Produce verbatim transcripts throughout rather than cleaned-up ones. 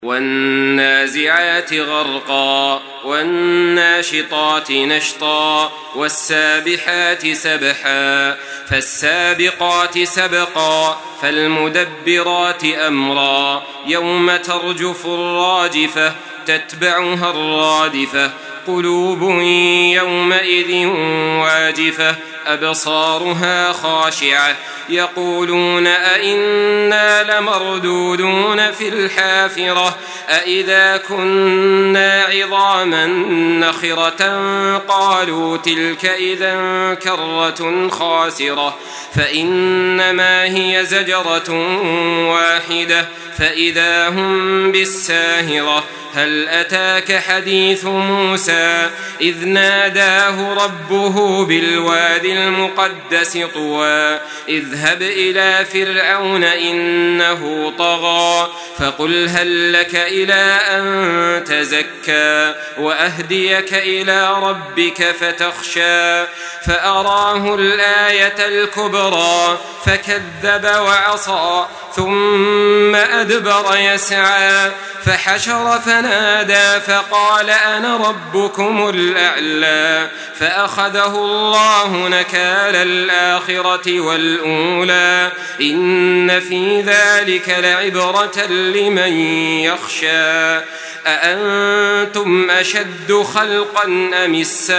والنازعات غرقا والناشطات نشطا والسابحات سبحا فالسابقات سبقا فالمدبرات أمرا يوم ترجف الراجفة تتبعها الرادفة قلوب يومئذ واجفة أبصارها خاشعة يقولون أئنا لمردودون في الحافرة أئذا كنا عظاما نخرة قالوا تلك إذا كرة خاسرة فإنما هي زجرة واحدة فإذا هم بالساهرة هل أتاك حديث موسى إذ ناداه ربه بالوادي المقدس طوى اذهب إلى فرعون إنه طغى فقل هل لك إلى أن تزكى وأهديك إلى ربك فتخشى فأراه الآية الكبرى فكذب وعصى ثم أدبر يسعى فحشر فنادى فقال أنا ربكم الأعلى فأخذه الله نكال الآخرة والأولى إن في ذلك لعبرة لمن يخشى أأنتم أشد خلقا أم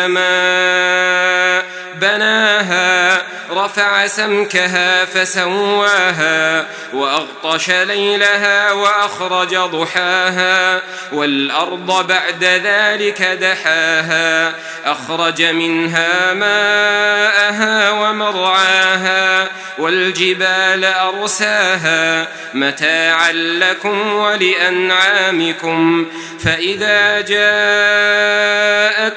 السماء بناها رفع سمكها فسواها وأغطش ليلها وأخرج ضحاها والأرض بعد ذلك دحاها أخرج منها ماءها ومرعاها والجبال أرساها متاعا لكم ولأنعامكم فإذا جاءت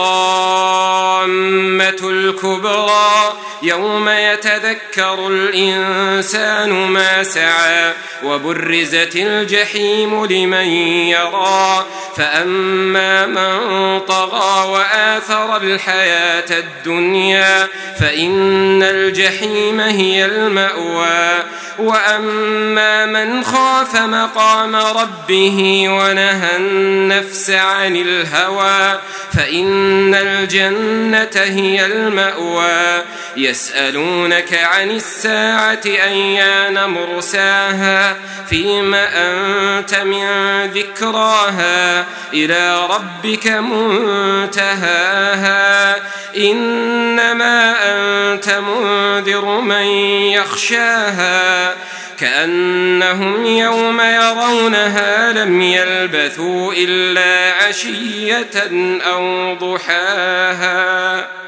الطامة الكبرى يوم يتذكر الإنسان ما سعى وبرزت الجحيم لمن يرى فأما من طغى وآثر الحياة الدنيا فإن الجحيم هي المأوى وأما من خاف مقام ربه ونهى النفس عن الهوى فإن الجنة هي المأوى يسألونك عن الساعة أيان مرساها فيما أنت من ذكراها إلى ربك منتهاها إنما أنت منذر من يخشاها كأنهم يوم يرونها لم يلبثوا إلا عشية أو ضحاها.